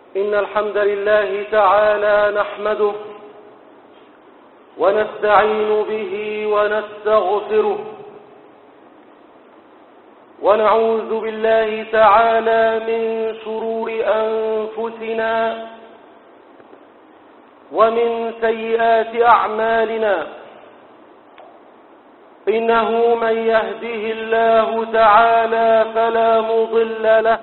إن الحمد لله تعالى نحمده ونستعين به ونستغفره ونعوذ بالله تعالى من شرور أنفسنا ومن سيئات أعمالنا. إنه من يهده الله تعالى فلا مضل له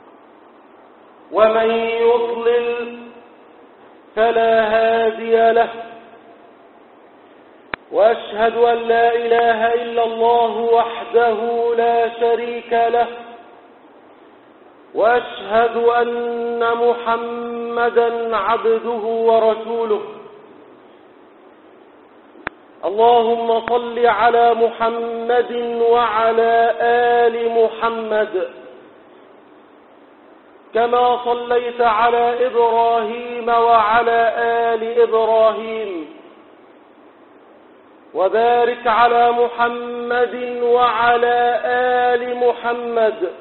ومن يضلل فلا هادي له، وأشهد أن لا إله إلا الله وحده لا شريك له، وأشهد أن محمدا عبده ورسوله. اللهم صل على محمد وعلى آل محمد كما صليت على إبراهيم وعلى آل إبراهيم، وبارك على محمد وعلى آل محمد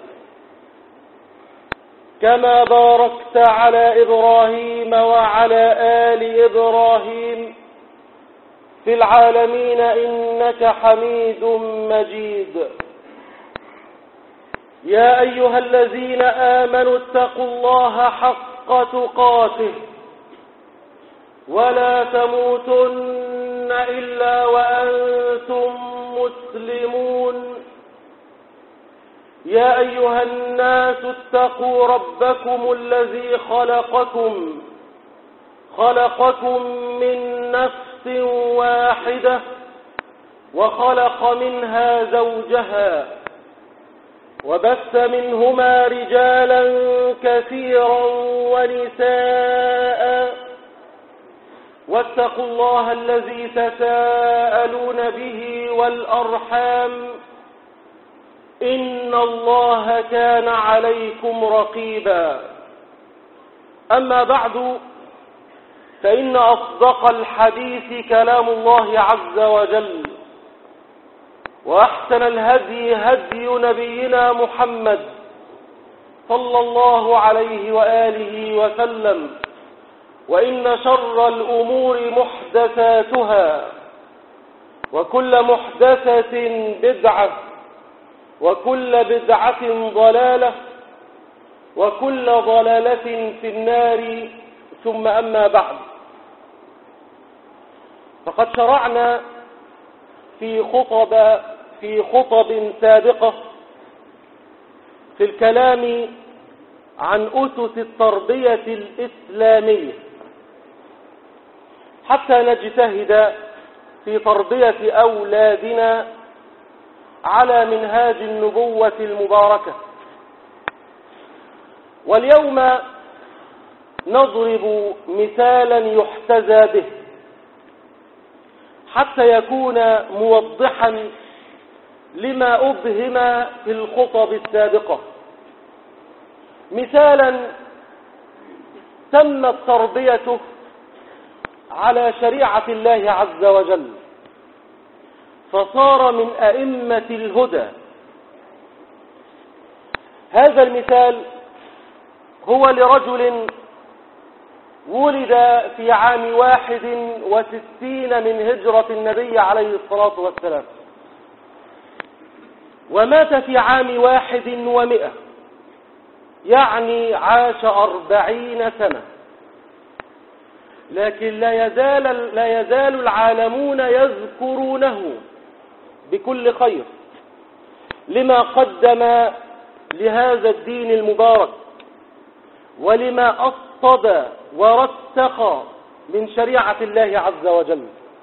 كما باركت على إبراهيم وعلى آل إبراهيم في العالمين إنك حميد مجيد. يا أيها الذين آمنوا اتقوا الله حق تقاته ولا تموتن إلا وأنتم مسلمون. يا أيها الناس اتقوا ربكم الذي خلقكم من نفس واحدة وخلق منها زوجها وبث منهما رجالا كثيرا ونساء، واتقوا الله الذي تساءلون به والأرحام إن الله كان عليكم رقيبا. أما بعد، فإن أصدق الحديث كلام الله عز وجل، وأحسن الهدي هدي نبينا محمد صلى الله عليه وآله وسلم، وإن شر الأمور محدثاتها، وكل محدثة بدعة، وكل بدعة ضلالة، وكل ضلالة في النار. ثم أما بعد، فقد شرعنا في خطب سابقة في الكلام عن أسس التربية الإسلامية حتى نجتهد في تربية أولادنا على منهاج النبوة المباركة. واليوم نضرب مثالا يحتذى به حتى يكون موضحا لما أبهم في الخطب السابقة، مثالا تمت تربيته على شريعة الله عز وجل فصار من أئمة الهدى. هذا المثال هو لرجل ولد في عام 61 من هجرة النبي عليه الصلاة والسلام، ومات في عام 100، يعني عاش 40 سنة. لكن لا يزال العالمون يذكرونه بكل خير لما قدم لهذا الدين المبارك، ولما أصطدى ورسخ من شريعة الله عز وجل.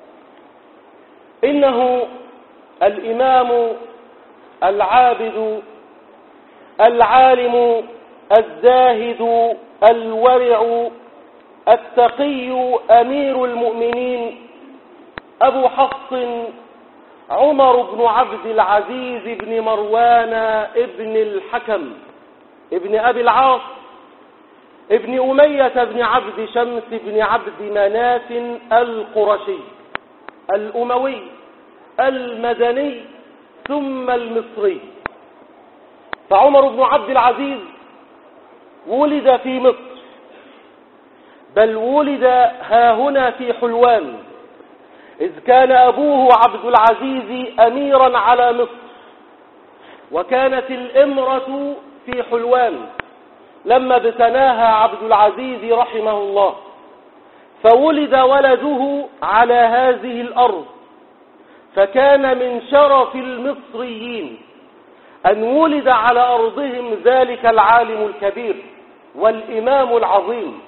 إنه الإمام العابد العالم الزاهد الورع التقي أمير المؤمنين أبو حفص عمر بن عبد العزيز بن مروان ابن الحكم ابن أبي العاص ابن أمية بن عبد شمس بن عبد مناف القرشي الأموي المدني ثم المصري. فعمر بن عبد العزيز ولد في مصر بل ولد هاهنا في حلوان، إذ كان أبوه عبد العزيز أميرا على مصر، وكانت الإمرة في حلوان لما ابتناها عبد العزيز رحمه الله، فولد ولده على هذه الأرض، فكان من شرف المصريين أن ولد على أرضهم ذلك العالم الكبير والإمام العظيم.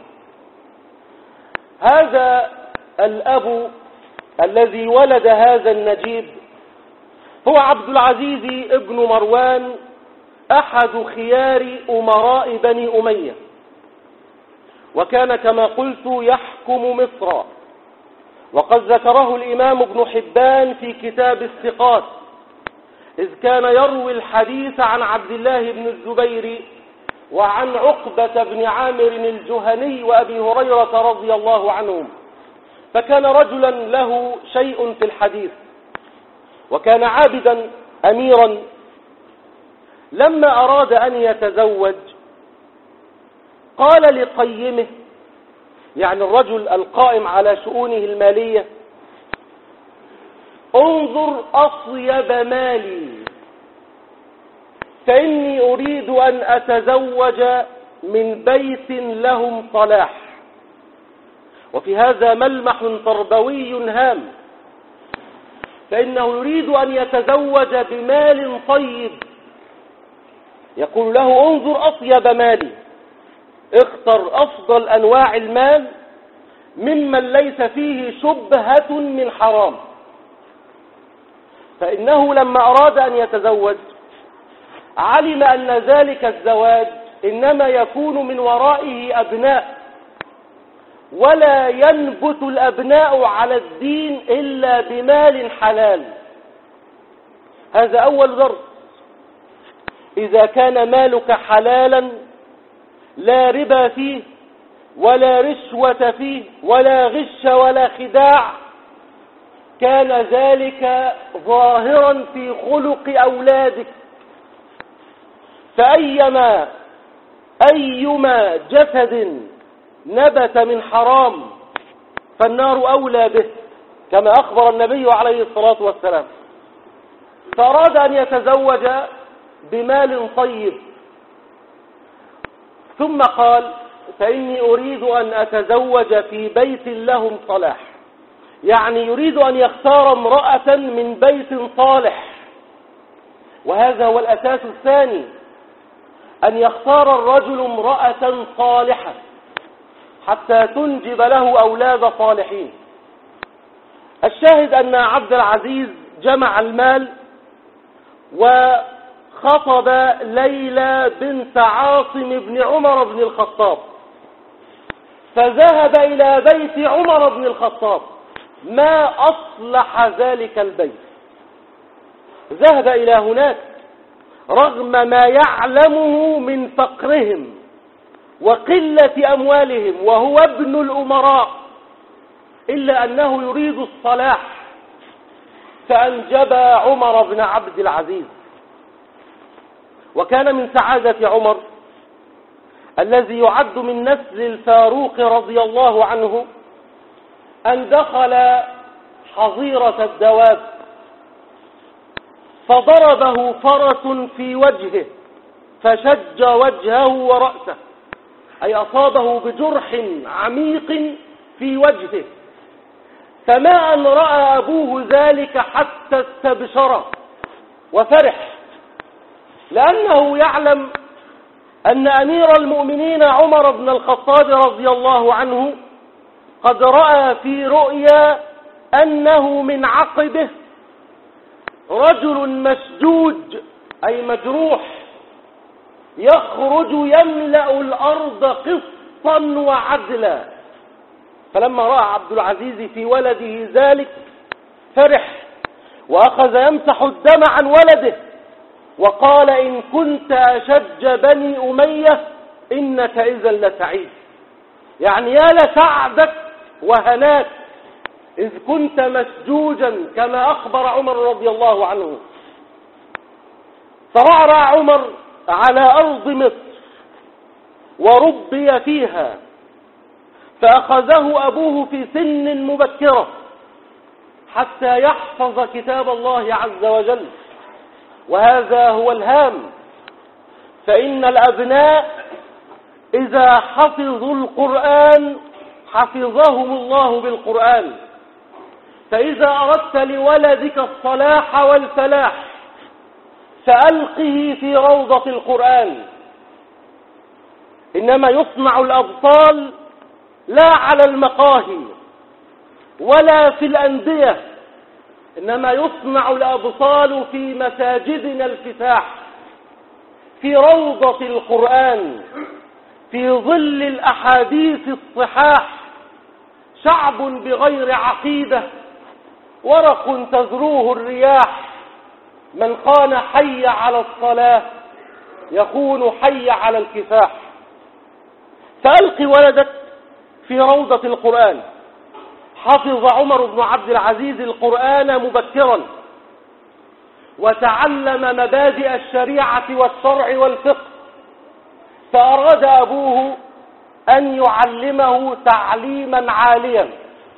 هذا الأب الذي ولد هذا النجيب هو عبد العزيز ابن مروان، أحد خيار أمراء بني أمية، وكان كما قلت يحكم مصر، وقد ذكره الإمام ابن حبان في كتاب الثقات، إذ كان يروي الحديث عن عبد الله بن الزبير وعن عقبة بن عامر الجهني وأبي هريرة رضي الله عنهم، فكان رجلا له شيء في الحديث، وكان عابدا أميرا. لما أراد أن يتزوج قال لقيمه، يعني الرجل القائم على شؤونه المالية: انظر أصيب مالي، فإني أريد أن أتزوج من بيت لهم صلاح. وفي هذا ملمح تربوي هام، فإنه يريد أن يتزوج بمال طيب، يقول له: انظر أصيب مالي، اختر أفضل أنواع المال ممن ليس فيه شبهة من حرام. فإنه لما أراد أن يتزوج علم أن ذلك الزواج إنما يكون من ورائه أبناء، ولا ينبت الأبناء على الدين إلا بمال حلال. هذا أول درس: إذا كان مالك حلالا لا ربا فيه ولا رشوة فيه ولا غش ولا خداع، كان ذلك ظاهرا في خلق أولادك. فأيما جسد نبت من حرام فالنار أولى به، كما أخبر النبي عليه الصلاة والسلام. فأراد أن يتزوج بمال طيب، ثم قال: فإني أريد أن أتزوج في بيت لهم صلاح، يعني يريد أن يختار امرأة من بيت صالح. وهذا هو الأساس الثاني، أن يختار الرجل امرأة صالحة حتى تنجب له أولاد صالحين. الشاهد أن عبد العزيز جمع المال وخطب ليلى بنت عاصم بن عمر بن الخطاب، فذهب إلى بيت عمر بن الخطاب، ما أصلح ذلك البيت، ذهب إلى هناك رغم ما يعلمه من فقرهم وقلة أموالهم، وهو ابن الأمراء، إلا أنه يريد الصلاح، فأنجب عمر بن عبد العزيز. وكان من سعادة عمر الذي يعد من نسل الفاروق رضي الله عنه أن دخل حظيرة الدواب فضربه فرس في وجهه فشج وجهه ورأسه، أي أصابه بجرح عميق في وجهه، فما أن رأى أبوه ذلك حتى استبشر وفرح، لأنه يعلم أن أمير المؤمنين عمر بن الخطاب رضي الله عنه قد رأى في رؤيا أنه من عقبه رجل مسجوج، أي مجروح، يخرج يملأ الأرض قسطا وعدلا. فلما رأى عبد العزيز في ولده ذلك فرح، وأخذ يمسح الدم عن ولده، وقال: إن كنت أشج بني أمية إنك إذا لسعيد، يعني يا لسعدك وهناك إذ كنت مسجوجا كما أخبر عمر رضي الله عنه. فرعرع عمر على أرض مصر وربي فيها، فأخذه أبوه في سن مبكرة حتى يحفظ كتاب الله عز وجل، وهذا هو الهام. فإن الأبناء إذا حفظوا القرآن حفظهم الله بالقرآن. فإذا أردت لولدك الصلاح والفلاح فألقه في روضة القرآن. إنما يصنع الأبطال لا على المقاهي ولا في الأندية، إنما يصنع الأبطال في مساجدنا الفتاح، في روضة القرآن، في ظل الأحاديث الصحاح. شعب بغير عقيدة ورق تذروه الرياح. من خان حي على الصلاة يخون حي على الكفاح. فألق ولدك في روضة القرآن. حفظ عمر بن عبد العزيز القرآن مبكرا، وتعلم مبادئ الشريعة والشرع والفقه. فأراد أبوه أن يعلمه تعليما عاليا،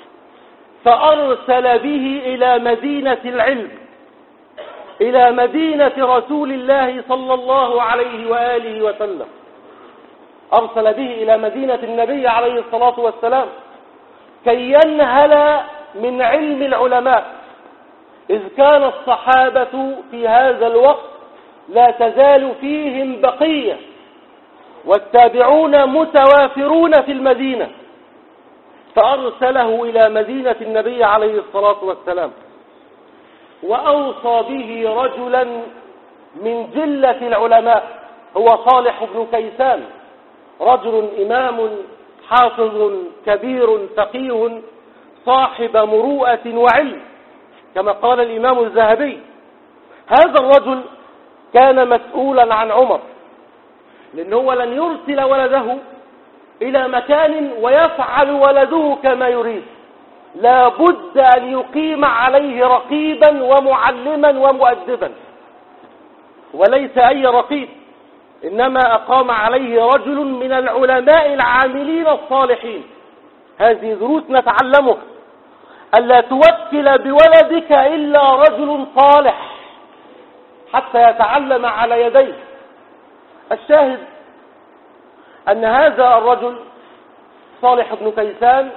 فأرسل به إلى مدينة العلم، إلى مدينة رسول الله صلى الله عليه وآله وسلم. أرسل به إلى مدينة النبي عليه الصلاة والسلام كي ينهل من علم العلماء، إذ كان الصحابة في هذا الوقت لا تزال فيهم بقية، والتابعون متوافرون في المدينة. فأرسله إلى مدينة النبي عليه الصلاة والسلام، وأوصى به رجلا من جلة العلماء هو صالح بن كيسان، رجل إمام حافظ كبير فقيه صاحب مروءة وعلم، كما قال الإمام الذهبي. هذا الرجل كان مسؤولا عن عمر، لأنه لن يرسل ولده إلى مكان ويفعل ولده كما يريد، لا بد أن يقيم عليه رقيبا ومعلما ومؤدبا، وليس أي رقيب، إنما أقام عليه رجل من العلماء العاملين الصالحين. هذه دروس نتعلمها، ألا توكل بولدك إلا رجل صالح حتى يتعلم على يديه. الشاهد أن هذا الرجل صالح بن كيسان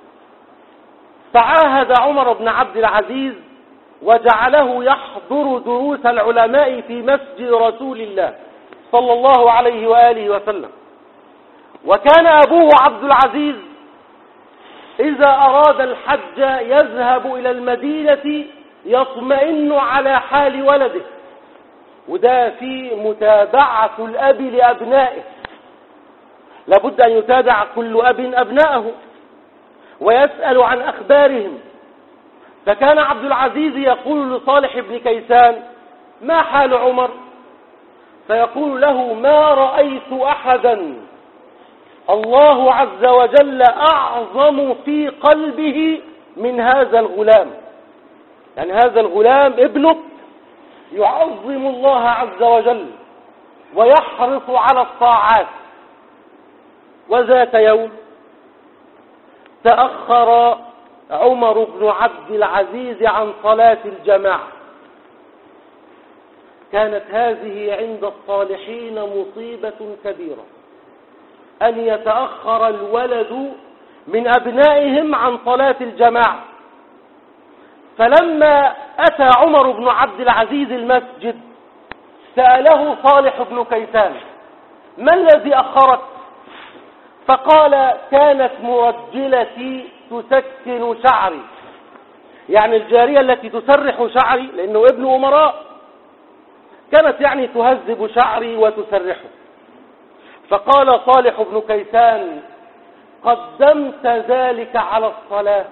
تعاهد عمر بن عبد العزيز وجعله يحضر دروس العلماء في مسجد رسول الله صلى الله عليه وآله وسلم. وكان أبوه عبد العزيز إذا أراد الحج يذهب إلى المدينة يطمئن على حال ولده، وده في متابعة الأب لأبنائه. لابد أن يتابع كل أب أبنائه ويسأل عن أخبارهم. فكان عبد العزيز يقول لصالح بن كيسان: ما حال عمر؟ فيقول له: ما رأيت أحدا الله عز وجل أعظم في قلبه من هذا الغلام. يعني هذا الغلام ابنك يعظم الله عز وجل ويحرص على الطاعات. وذات يوم تأخر عمر بن عبد العزيز عن صلاة الجماعة. كانت هذه عند الصالحين مصيبة كبيرة، أن يتأخر الولد من أبنائهم عن صلاة الجماعة. فلما أتى عمر بن عبد العزيز المسجد سأله صالح بن كيسان: ما الذي أخرك؟ فقال: كانت مرجلتي تسكن شعري، يعني الجارية التي تسرح شعري، لأنه ابن أمراء، كانت يعني تهذب شعري وتسرحه. فقال صالح بن كيسان: قدمت ذلك على الصلاة،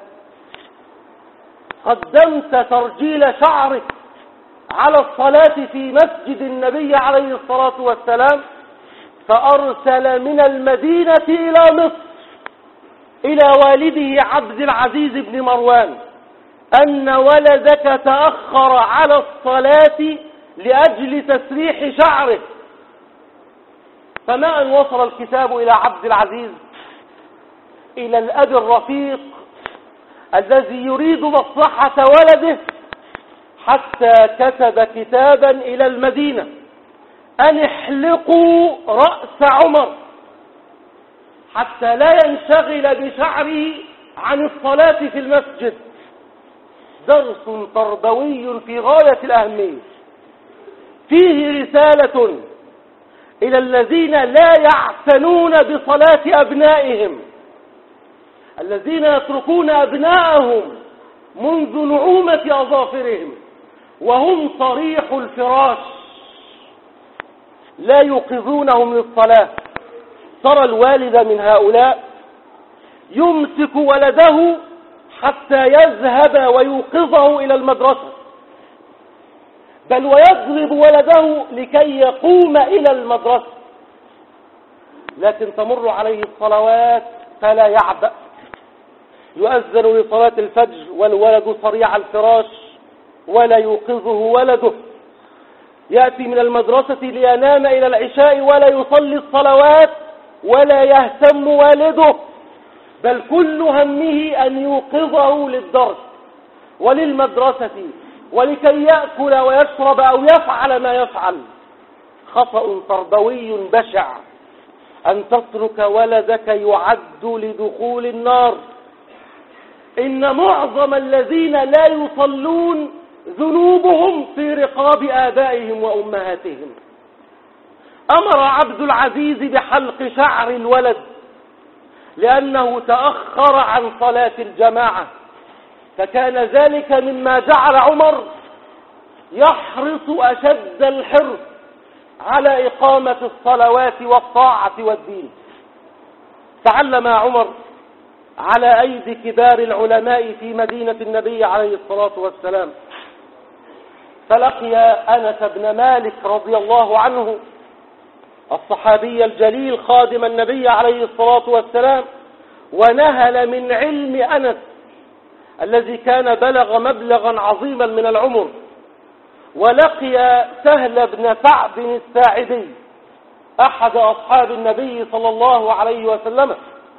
قدمت ترجيل شعرك على الصلاة في مسجد النبي عليه الصلاة والسلام. فأرسل من المدينة إلى مصر إلى والده عبد العزيز بن مروان أن ولدك تأخر على الصلاة لأجل تسريح شعره. فما أن وصل الكتاب إلى عبد العزيز إلى الأب الرفيق الذي يريد مصلحة ولده، حتى كتب كتابا إلى المدينة أن احلقوا رأس عمر حتى لا ينشغل بشعره عن الصلاة في المسجد. درس تربوي في غاية الأهمية، فيه رسالة إلى الذين لا يعتنون بصلاة أبنائهم، الذين يتركون أبنائهم منذ نعومة أظافرهم وهم صريح الفراش لا يوقظونهم للصلاة. ترى الوالد من هؤلاء يمسك ولده حتى يذهب ويوقظه إلى المدرسة، بل ويضرب ولده لكي يقوم إلى المدرسة، لكن تمر عليه الصلوات فلا يعبأ. يؤذن لصلاة الفجر والولد صريع الفراش ولا يوقظه ولده، يأتي من المدرسة لينام إلى العشاء ولا يصلي الصلوات ولا يهتم والده، بل كل همه أن يوقظه للدرس وللمدرسة ولكي يأكل ويشرب أو يفعل ما يفعل. خطأ تربوي بشع أن تترك ولدك يعد لدخول النار. إن معظم الذين لا يصلون ذنوبهم في رقاب آبائهم وأمهاتهم. أمر عبد العزيز بحلق شعر الولد لأنه تأخر عن صلاة الجماعة، فكان ذلك مما جعل عمر يحرص أشد الحرص على إقامة الصلوات والطاعة والدين. تعلم عمر على أيدي كبار العلماء في مدينة النبي عليه الصلاة والسلام، فلقي أنس بن مالك رضي الله عنه الصحابي الجليل خادم النبي عليه الصلاة والسلام، ونهل من علم أنس الذي كان بلغ مبلغا عظيما من العمر. ولقي سهل بن سعد الساعدي أحد أصحاب النبي صلى الله عليه وسلم،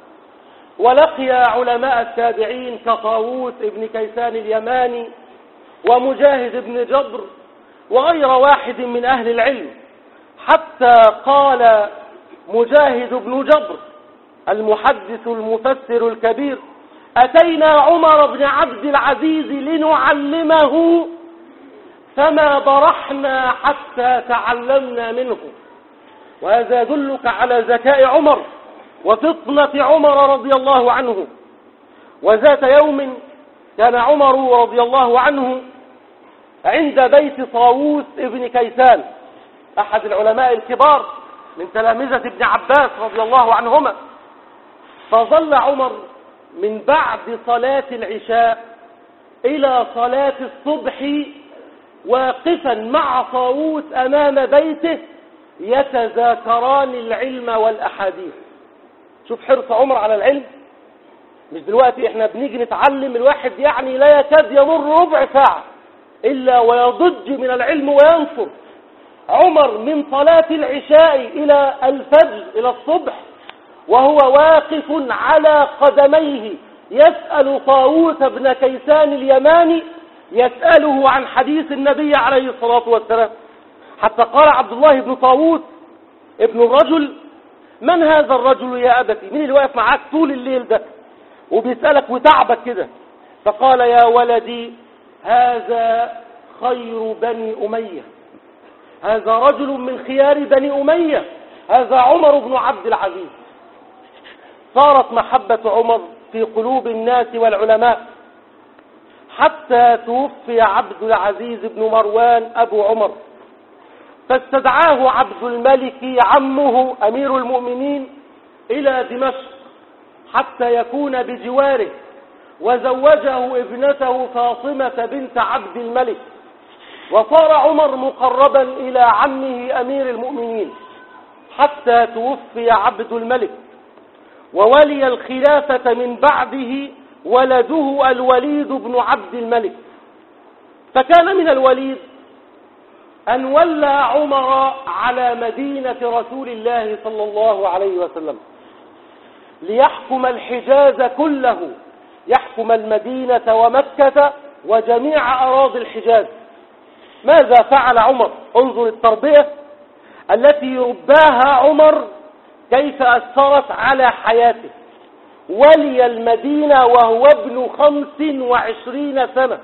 ولقي علماء التابعين كطاووس ابن كيسان اليماني ومجاهد بن جبر وغير واحد من أهل العلم، حتى قال مجاهد بن جبر المحدث المفسر الكبير: أتينا عمر بن عبد العزيز لنعلمه فما برحنا حتى تعلمنا منه. وهذا يدلك على ذكاء عمر وفطنة عمر رضي الله عنه. وذات يوم كان عمر رضي الله عنه عند بيت طاووس ابن كيسان أحد العلماء الكبار من تلامذة ابن عباس رضي الله عنهما، فظل عمر من بعد صلاة العشاء إلى صلاة الصبح واقفا مع طاووس أمام بيته يتذاكران العلم والأحاديث. شوف حرص عمر على العلم. مش دلوقتي احنا بنيجي نتعلم، الواحد يعني لا يكاد يمر ربع ساعة إلا ويضج من العلم وينصر. عمر من صلاة العشاء إلى الفجر إلى الصبح وهو واقف على قدميه يسأل طاووس بن كيسان اليماني، يسأله عن حديث النبي عليه الصلاة والسلام، حتى قال عبد الله بن طاووس ابن الرجل: من هذا الرجل يا أبتي؟ مين اللي واقف معاك طول الليل ده وبيسألك وتعبك كده؟ فقال: يا ولدي هذا خير بني أمية، هذا رجل من خيار بني أمية، هذا عمر بن عبد العزيز. صارت محبة عمر في قلوب الناس والعلماء حتى توفي عبد العزيز بن مروان أبو عمر، فاستدعاه عبد الملك عمه أمير المؤمنين إلى دمشق حتى يكون بجواره، وزوجه ابنته فاطمة بنت عبد الملك، وصار عمر مقربا إلى عمه أمير المؤمنين حتى توفي عبد الملك، وولي الخلافة من بعده ولده الوليد بن عبد الملك. فكان من الوليد أن ولى عمر على مدينة رسول الله صلى الله عليه وسلم، ليحكم الحجاز كله، يحكم المدينة ومكة وجميع أراضي الحجاز. ماذا فعل عمر؟ انظر التربية التي رباها عمر كيف أثرت على حياته. ولي المدينة وهو ابن 25 سنة،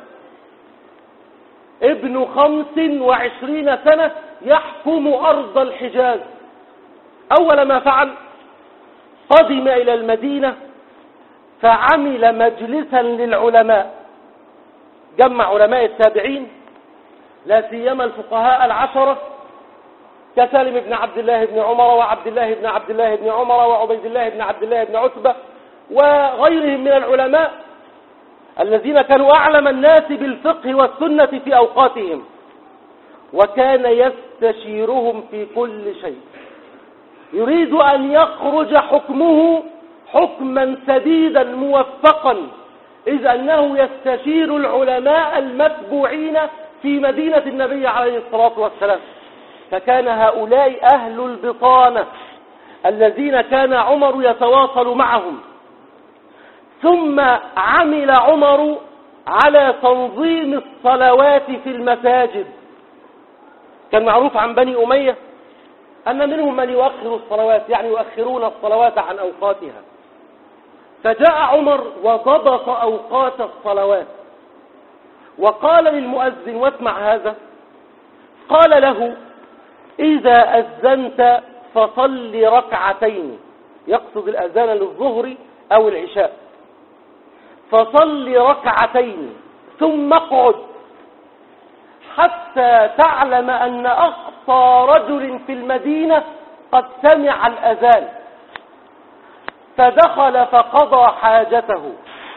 ابن 25 سنة يحكم أرض الحجاز. أول ما فعل قدم إلى المدينة فعمل مجلسا للعلماء، جمع علماء التابعين لا سيما الفقهاء العشرة كسالم بن عبد الله بن عمر وعبد الله بن عبد الله بن عمر وعبيد الله بن عبد الله بن عتبة وغيرهم من العلماء الذين كانوا أعلم الناس بالفقه والسنة في أوقاتهم، وكان يستشيرهم في كل شيء. يريد أن يخرج حكمه حكما سديدا موفقا، إذ أنه يستشير العلماء المتبوعين في مدينة النبي عليه الصلاة والسلام. فكان هؤلاء أهل البطانة الذين كان عمر يتواصل معهم. ثم عمل عمر على تنظيم الصلوات في المساجد. كان معروف عن بني أمية أن منهم من يؤخر الصلوات، يعني يؤخرون الصلوات عن أوقاتها. فجاء عمر وضبط أوقات الصلوات وقال للمؤذن، واسمع هذا، قال له: إذا أذنت فصل ركعتين، يقصد الأذان للظهر أو العشاء، فصل ركعتين ثم اقعد حتى تعلم أن أقصى رجل في المدينة قد سمع الأذان. فدخل فقضى حاجته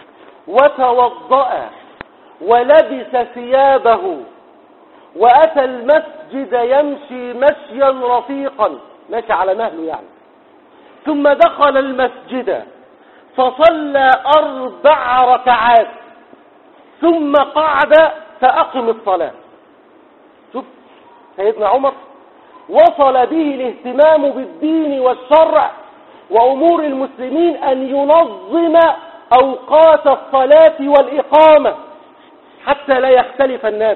وتوضأ ولبس ثيابه وأتى المسجد يمشي مشيا رفيقا، ماشي على مهله يعني. ثم دخل المسجد فصلى 4 ركعات ثم قعد فأقم الصلاة. شوف سيدنا عمر وصل به الاهتمام بالدين والشرع وأمور المسلمين أن ينظم أوقات الصلاة والإقامة حتى لا يختلف الناس.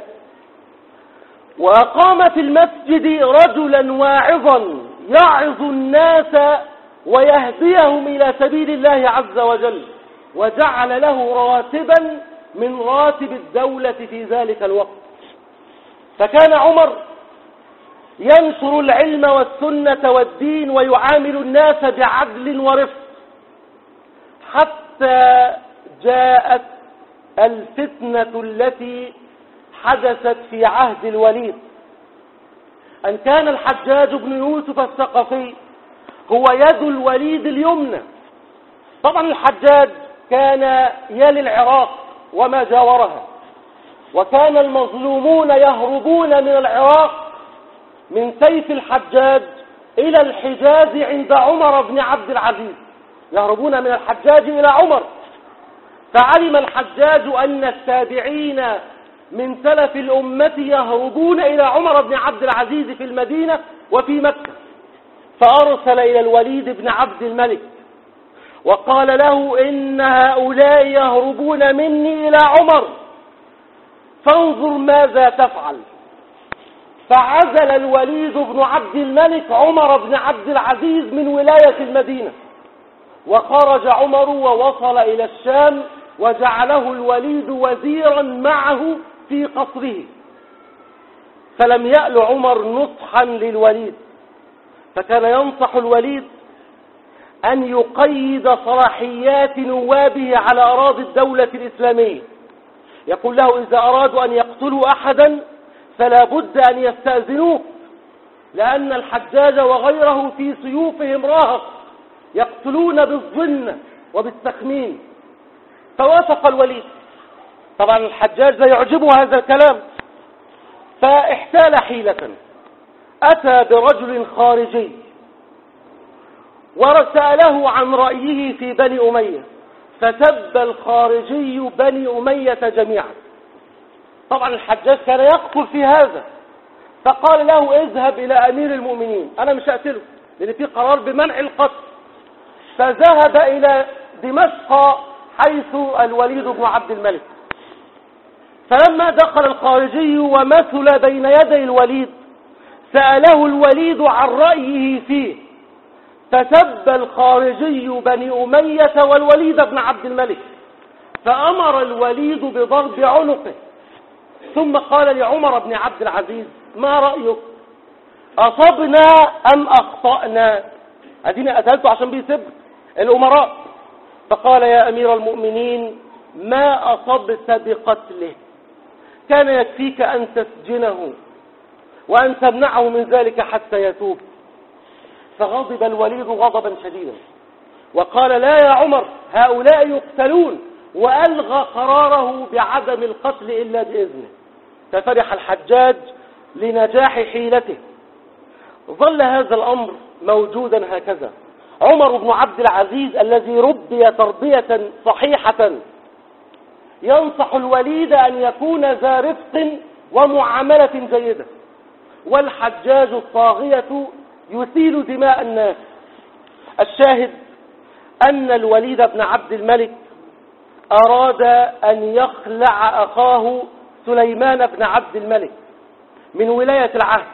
وأقام في المسجد رجلا واعظا يعظ الناس ويهديهم إلى سبيل الله عز وجل، وجعل له راتبا من راتب الدولة في ذلك الوقت. فكان عمر ينشر العلم والسنة والدين ويعامل الناس بعدل ورفق، حتى جاءت الفتنة التي حدثت في عهد الوليد، أن كان الحجاج بن يوسف الثقفي هو يد الوليد اليمنى. طبعا الحجاج كان يلي العراق وما جاورها، وكان المظلومون يهربون من العراق من سيف الحجاج إلى الحجاز عند عمر بن عبد العزيز، يهربون من الحجاج إلى عمر. فعلم الحجاج أن التابعين من سلف الأمة يهربون إلى عمر بن عبد العزيز في المدينة وفي مكة، فأرسل إلى الوليد بن عبد الملك وقال له: إن هؤلاء يهربون مني إلى عمر، فانظر ماذا تفعل. فعزل الوليد بن عبد الملك عمر بن عبد العزيز من ولاية المدينة، وخرج عمر ووصل إلى الشام، وجعله الوليد وزيرا معه في قصره. فلم يأل عمر نصحا للوليد، فكان ينصح الوليد أن يقيد صلاحيات نوابه على أراضي الدولة الإسلامية. يقول له: إذا أرادوا أن يقتلوا أحدا فلا بد أن يستأذنوه، لأن الحجاج وغيره في سيوفهم راهق، يقتلون بالظن وبالتخمين. فوافق الوليد. طبعا الحجاج لا يعجبه هذا الكلام، فاحتال حيلة، أتى برجل خارجي وسأله عن رأيه في بني أمية، فسب الخارجي بني أمية جميعا. طبعا الحجاج كان يقتل في هذا، فقال له: اذهب إلى أمير المؤمنين، أنا مش هقتله لأن في قرار بمنع القتل. فذهب إلى دمشق حيث الوليد بن عبد الملك. فلما دخل الخارجي ومثل بين يدي الوليد سأله الوليد عن رأيه فيه، فسب الخارجي بني أمية والوليد بن عبد الملك، فأمر الوليد بضرب عنقه، ثم قال لعمر بن عبد العزيز: ما رأيك؟ أصبنا أم أخطأنا؟ أديني أسألته عشان بيسب الأمراء. فقال: يا أمير المؤمنين، ما أصبت بقتله، كان يكفيك أن تسجنه وأن تمنعه من ذلك حتى يتوب. فغضب الوليد غضبا شديدا وقال: لا يا عمر، هؤلاء يقتلون، وألغى قراره بعدم القتل إلا بإذنه. ففرح الحجاج لنجاح حيلته. ظل هذا الأمر موجودا هكذا. عمر بن عبد العزيز الذي ربي تربية صحيحة ينصح الوليد أن يكون ذا رفق ومعاملة جيدة، والحجاج الطاغية يسيل دماء الناس. الشاهد أن الوليد بن عبد الملك أراد أن يخلع أخاه سليمان بن عبد الملك من ولاية العهد،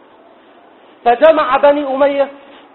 فجمع بني أمية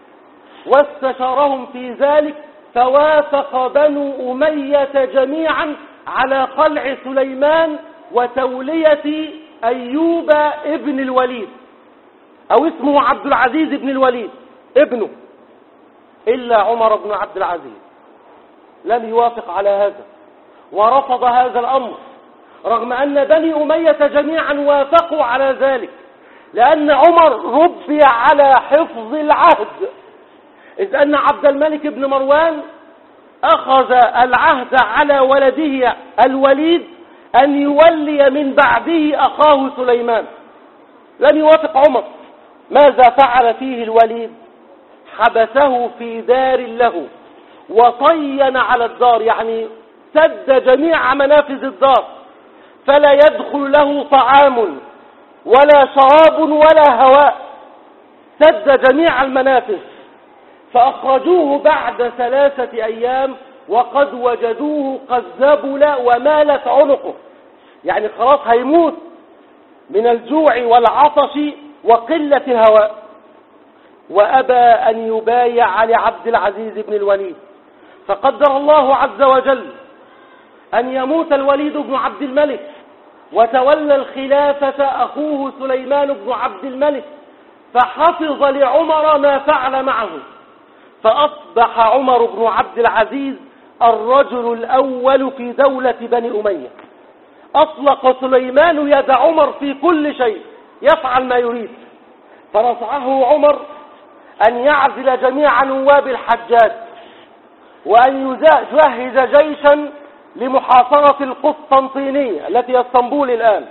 واستشارهم في ذلك، فوافق بنو أمية جميعا على خلع سليمان وتولية أيوب ابن الوليد، أو اسمه عبد العزيز بن الوليد ابنه، إلا عمر بن عبد العزيز لم يوافق على هذا ورفض هذا الأمر، رغم أن بني أمية جميعا وافقوا على ذلك، لأن عمر ربي على حفظ العهد، إذ أن عبد الملك بن مروان أخذ العهد على ولده الوليد أن يولي من بعده أخاه سليمان. لم يوافق عمر. ماذا فعل فيه الوليد؟ حبسه في دار له وطين على الدار، يعني سد جميع منافذ الدار، فلا يدخل له طعام ولا شراب ولا هواء، سد جميع المنافذ. فأخرجوه بعد 3 أيام وقد وجدوه قد ذبل ومالت عنقه، يعني خلاص هيموت من الجوع والعطش وقلة الهواء. وأبى أن يبايع لعبد العزيز بن الوليد، فقدر الله عز وجل أن يموت الوليد بن عبد الملك وتولى الخلافة أخوه سليمان بن عبد الملك، فحفظ لعمر ما فعل معه، فأصبح عمر بن عبد العزيز الرجل الأول في دولة بني أمية. أطلق سليمان يد عمر في كل شيء، يفعل ما يريد. فنصحه عمر أن يعزل جميع نواب الحجاج وأن يجهز جيشا لمحاصرة القسطنطينية التي هي اسطنبول الآن،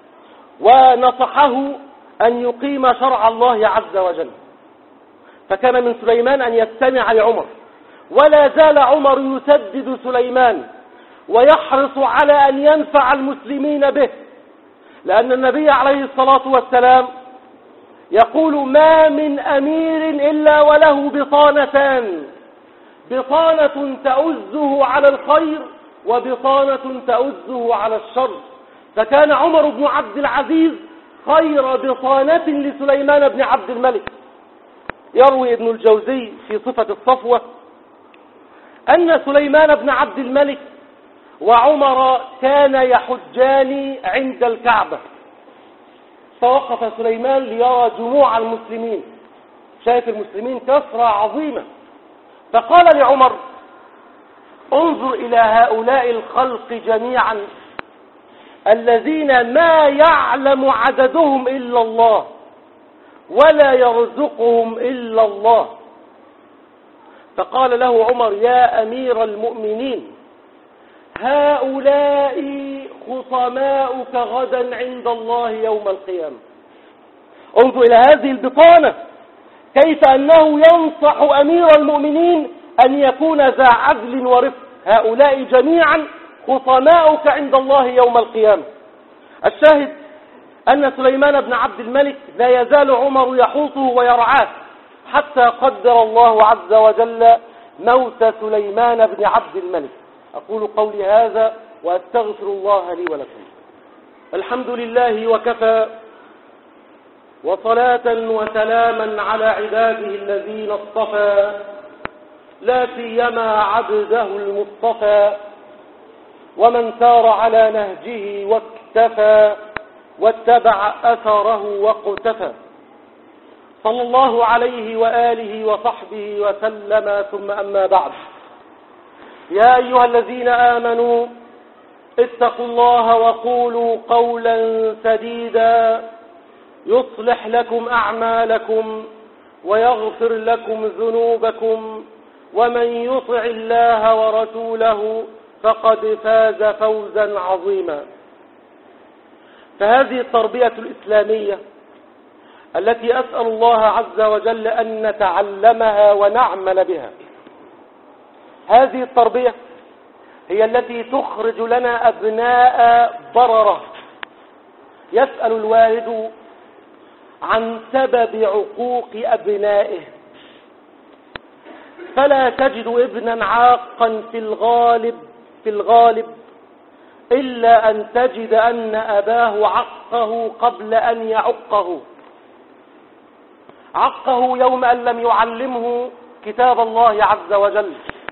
ونصحه أن يقيم شرع الله عز وجل. فكان من سليمان أن يستمع لعمر، ولا زال عمر يسدد سليمان ويحرص على أن ينفع المسلمين به، لأن النبي عليه الصلاة والسلام يقول: ما من أمير إلا وله بطانتان، بطانة تؤزه على الخير وبطانة تؤزه على الشر. فكان عمر بن عبد العزيز خير بطانة لسليمان بن عبد الملك. يروي ابن الجوزي في صفة الصفوة أن سليمان بن عبد الملك وعمر كان يحجان عند الكعبة، فوقف سليمان ليرى جموع المسلمين، شايف المسلمين كثرة عظيمة، فقال لعمر: انظر إلى هؤلاء الخلق جميعا الذين ما يعلم عددهم إلا الله ولا يرزقهم إلا الله. فقال له عمر: يا أمير المؤمنين، هؤلاء خصماؤك غدا عند الله يوم القيامة. انظر إلى هذه البطانة، كيف أنه ينصح أمير المؤمنين أن يكون ذا عدل ورفق. هؤلاء جميعا خصماؤك عند الله يوم القيامة. الشاهد أن سليمان بن عبد الملك لا يزال عمر يحوطه ويرعاه، حتى قدر الله عز وجل موت سليمان بن عبد الملك. أقول قولي هذا وأستغفر الله لي ولكم. الحمد لله وكفى، وصلاة وسلاما على عباده الذين اصطفى، لا سيما عبده المصطفى، ومن سار على نهجه واكتفى واتبع أثره واقتفى، صلى الله عليه وآله وصحبه وسلم. ثم أما بعد، يا أيها الذين آمنوا اتقوا الله وقولوا قولا سديدا يصلح لكم أعمالكم ويغفر لكم ذنوبكم، ومن يطع الله ورسوله فقد فاز فوزا عظيما. فهذه التربية الإسلامية التي أسأل الله عز وجل أن نتعلمها ونعمل بها، هذه التربية هي التي تخرج لنا أبناء بررة. يسأل الوالد عن سبب عقوق أبنائه، فلا تجد ابنا عاقا في الغالب إلا أن تجد أن أباه عقه قبل أن يعقه. عقه يوم أن لم يعلمه كتاب الله عز وجل،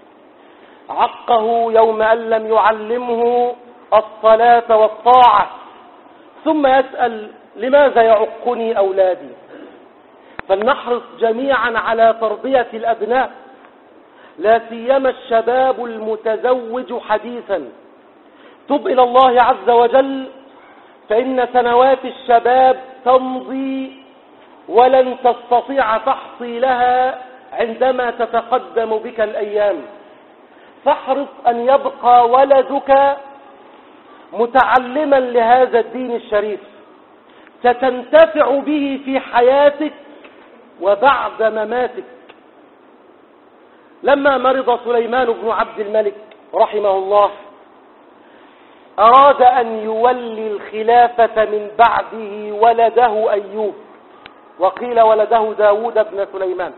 عقه يوم أن لم يعلمه الصلاة والطاعة، ثم يسأل لماذا يعقني أولادي؟ فلنحرص جميعا على تربية الأبناء، لا سيما الشباب المتزوج حديثا. تب إلى الله عز وجل، فإن سنوات الشباب تمضي ولن تستطيع تحصيلها عندما تتقدم بك الأيام. فاحرص أن يبقى ولدك متعلما لهذا الدين الشريف، ستنتفع به في حياتك وبعد مماتك. لما مرض سليمان بن عبد الملك رحمه الله، أراد أن يولي الخلافة من بعده ولده أيوب، وقيل ولده داود بن سليمان.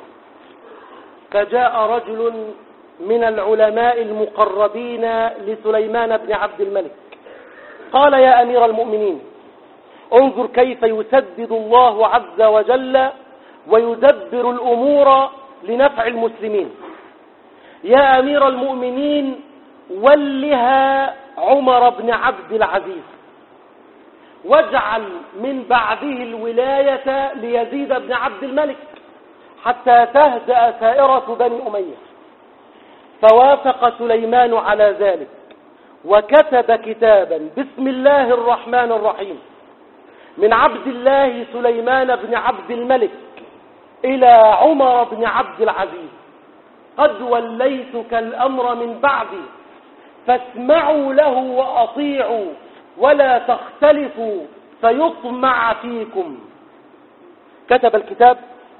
فجاء رجل من العلماء المقربين لسليمان بن عبد الملك، قال: يا أمير المؤمنين، انظر كيف يسدد الله عز وجل ويدبر الأمور لنفع المسلمين. يا أمير المؤمنين، ولها عمر بن عبد العزيز، واجعل من بعده الولاية ليزيد بن عبد الملك حتى تهدأ سائرة بني أمية. فوافق سليمان على ذلك، وكتب كتابا بسم الله الرحمن الرحيم من عبد الله سليمان بن عبد الملك إلى عمر بن عبد العزيز: قد وليتك الأمر من بعدي، فاسمعوا له وأطيعوا ولا تختلفوا فيطمع فيكم. كتب الكتاب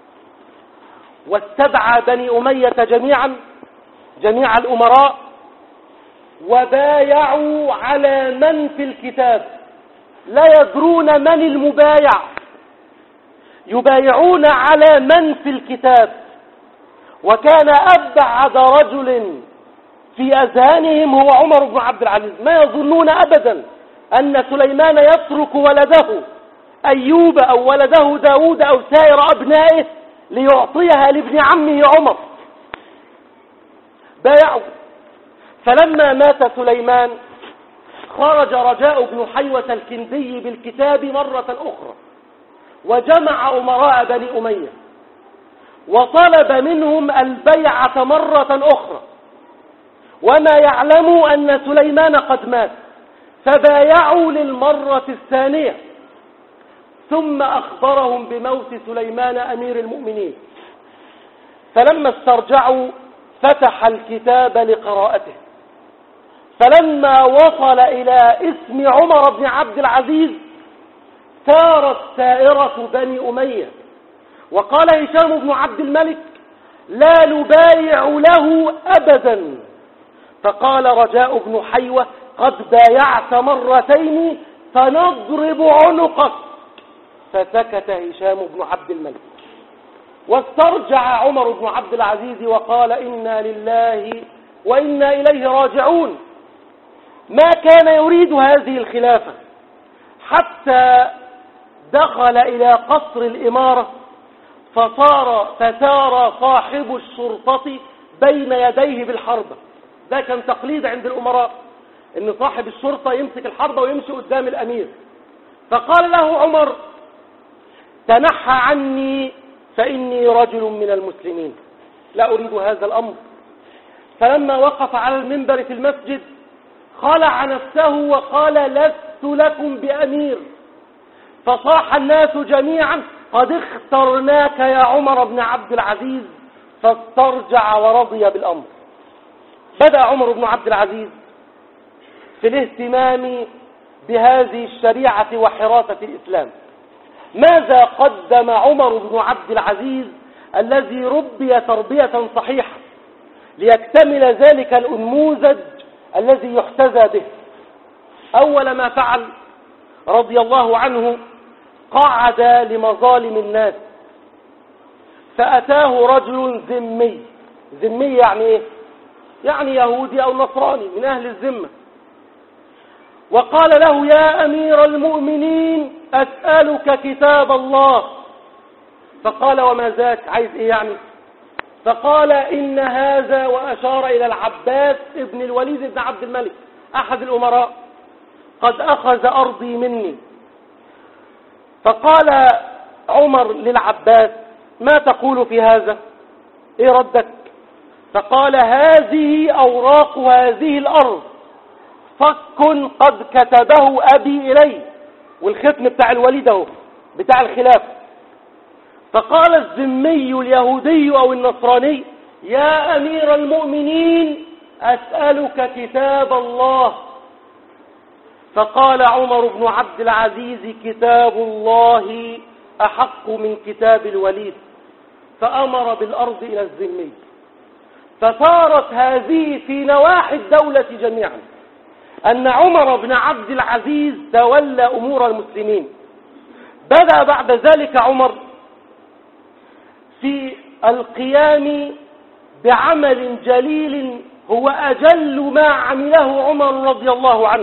واستدعى بني أمية جميع الأمراء، وبايعوا على من في الكتاب، لا يدرون من المبايع، يبايعون على من في الكتاب. وكان أبعد رجل في أذهانهم هو عمر بن عبد العزيز، ما يظنون أبدا أن سليمان يترك ولده أيوب أو ولده داود أو سائر أبنائه ليعطيها لابن عمه عمر. بايعوا. فلما مات سليمان، خرج رجاء بن حيوة الكندي بالكتاب مرة أخرى، وجمع أمراء بني أمية وطلب منهم البيعة مرة أخرى، وما يعلموا أن سليمان قد مات، فبايعوا للمرة الثانية. ثم أخبرهم بموت سليمان أمير المؤمنين. فلما استرجعوا فتح الكتاب لقراءته، فلما وصل إلى اسم عمر بن عبد العزيز ثارت سائرة بني أمية، وقال هشام بن عبد الملك: لا نبايع له أبدا. فقال رجاء بن حيوة: قد بايعت مرتين فنضرب عنقك. فسكت هشام بن عبد الملك. واسترجع عمر بن عبد العزيز وقال إنا لله وإنا إليه راجعون. ما كان يريد هذه الخلافة حتى دخل إلى قصر الإمارة فتار صاحب الشرطة بين يديه بالحربة. ده كان تقليد عند الأمراء إن صاحب الشرطة يمسك الحربة ويمشي قدام الأمير. فقال له عمر تنحى عني فإني رجل من المسلمين، لا أريد هذا الأمر. فلما وقف على المنبر في المسجد خلع نفسه وقال لست لكم بأمير. فصاح الناس جميعا قد اخترناك يا عمر بن عبد العزيز، فاسترجع ورضي بالأمر. بدأ عمر بن عبد العزيز في الاهتمام بهذه الشريعة وحراسة الإسلام. ماذا قدم عمر بن عبد العزيز الذي ربي تربية صحيحة ليكتمل ذلك الأنموذج الذي يحتذى به؟ أول ما فعل رضي الله عنه قعد لمظالم الناس، فأتاه رجل ذمي. ذمي يعني إيه؟ يعني يهودي أو نصراني من أهل الذمة، وقال له يا أمير المؤمنين أسألك كتاب الله. فقال وما ذاك؟ عايز إيه يعني؟ فقال إن هذا، وأشار إلى العباس ابن الوليد بن عبد الملك أحد الأمراء، قد أخذ أرضي مني. فقال عمر للعباس ما تقول في هذا؟ إيه ردك؟ فقال هذه أوراق هذه الأرض فك قد كتبه أبي إلي، والختم بتاع الوليد اهو بتاع الخلاف. فقال الذمي اليهودي أو النصراني يا أمير المؤمنين أسألك كتاب الله. فقال عمر بن عبد العزيز كتاب الله أحق من كتاب الوليد، فأمر بالأرض إلى الذمي. فصارت هذه في نواحي الدولة جميعا أن عمر بن عبد العزيز تولى أمور المسلمين. بدأ بعد ذلك عمر في القيام بعمل جليل هو أجل ما عمله عمر رضي الله عنه،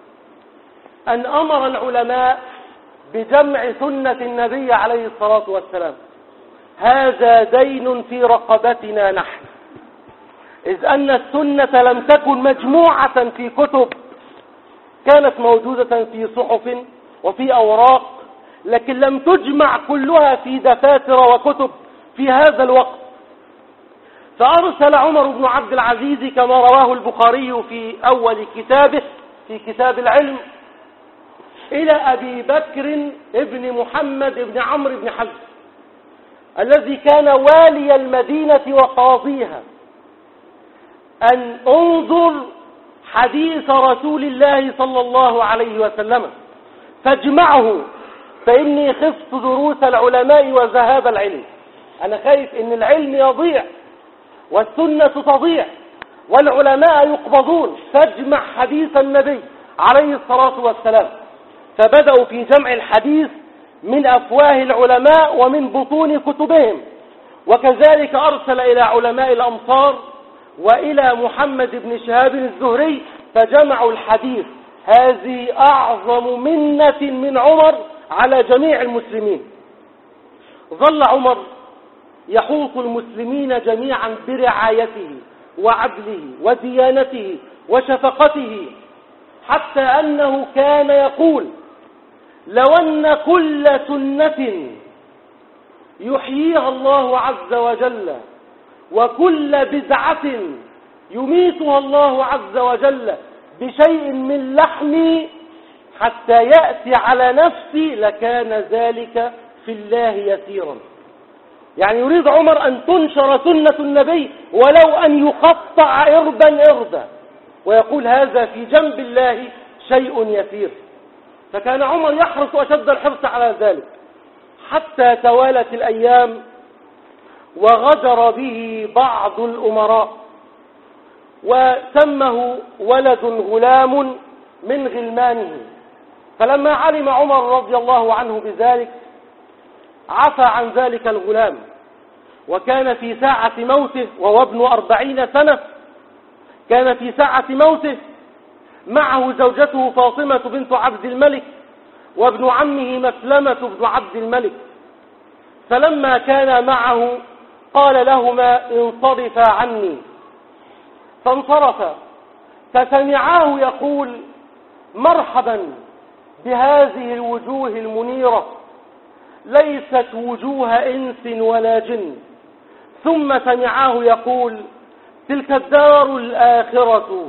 أن أمر العلماء بجمع سنة النبي عليه الصلاة والسلام. هذا دين في رقبتنا نحن، إذ أن السنة لم تكن مجموعة في كتب، كانت موجودة في صحف وفي أوراق، لكن لم تجمع كلها في دفاتر وكتب في هذا الوقت. فأرسل عمر بن عبد العزيز كما رواه البخاري في أول كتابه في كتاب العلم إلى أبي بكر ابن محمد ابن عمرو بن حزم الذي كان والي المدينة وقاضيها أن انظر حديث رسول الله صلى الله عليه وسلم فاجمعه، فإني خفت دروس العلماء وذهاب العلم. أنا خايف إن العلم يضيع والسنة تضيع والعلماء يقبضون، فاجمع حديث النبي عليه الصلاة والسلام. فبدأوا في جمع الحديث من أفواه العلماء ومن بطون كتبهم، وكذلك أرسل إلى علماء الأمصار وإلى محمد بن شهاب الزهري فجمعوا الحديث. هذه أعظم منة من عمر على جميع المسلمين. ظل عمر يحوط المسلمين جميعا برعايته وعدله وديانته وشفقته، حتى أنه كان يقول لو أن كل سنة يحييها الله عز وجل وكل بدعة يميتها الله عز وجل بشيء من لحمي حتى يأتي على نفسي لكان ذلك في الله يسيرا. يعني يريد عمر أن تنشر سنة النبي ولو أن يقطع إربا، ويقول هذا في جنب الله شيء يسير. فكان عمر يحرص أشد الحرص على ذلك، حتى توالت الأيام وغدر به بعض الأمراء وسمه ولد غلام من غلمانه. فلما علم عمر رضي الله عنه بذلك عفى عن ذلك الغلام وكان في ساعة موته وهو ابن 40 سنة، كان في ساعة موته معه زوجته فاطمة بنت عبد الملك وابن عمه مسلمة بن عبد الملك. فلما كان معه قال لهما انصرفا عني، فانصرفا، فسمعاه يقول مرحبا بهذه الوجوه المنيرة، ليست وجوه إنس ولا جن. ثم سمعاه يقول تلك الدار الآخرة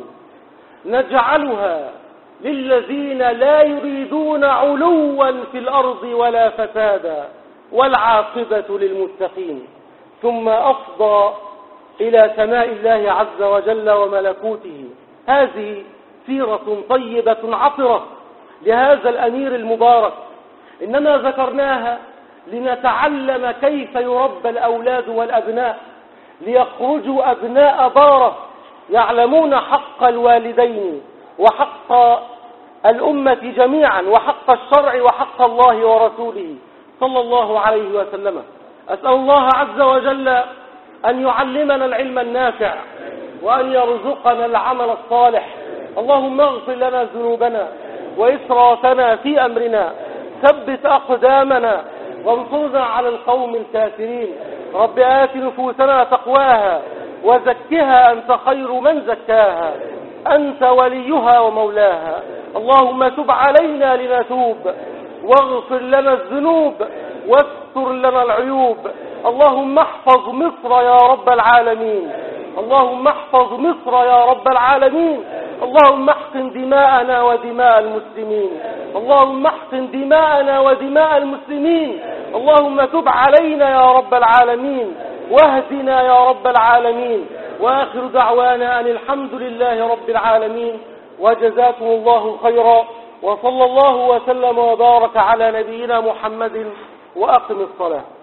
نجعلها للذين لا يريدون علوا في الأرض ولا فسادا والعاقبة للمتقين. ثم أفضى إلى سماء الله عز وجل وملكوته. هذه سيرة طيبة عطرة لهذا الأمير المبارك، إنما ذكرناها لنتعلم كيف يربى الأولاد والأبناء ليخرجوا أبناء بارة يعلمون حق الوالدين وحق الأمة جميعا وحق الشرع وحق الله ورسوله صلى الله عليه وسلم. أسأل الله عز وجل أن يعلمنا العلم النافع وأن يرزقنا العمل الصالح. اللهم اغفر لنا ذنوبنا وإسرافنا في أمرنا، ثبت أقدامنا وانصرنا على القوم الكافرين. رب آت نفوسنا تقواها وزكها أنت خير من زكاها، أنت وليها ومولاها. اللهم تب علينا لنتوب، واغفر لنا الذنوب، واستر لنا العيوب. اللهم احفظ مصر يا رب العالمين، اللهم احفظ مصر يا رب العالمين. اللهم احقن دماءنا ودماء المسلمين، اللهم احقن دماءنا ودماء المسلمين. اللهم تب علينا يا رب العالمين، واهدنا يا رب العالمين. وآخر دعوانا أن الحمد لله رب العالمين، وجزاكم الله خيرا، وصلى الله وسلم وبارك على نبينا محمد، وأقم الصلاة.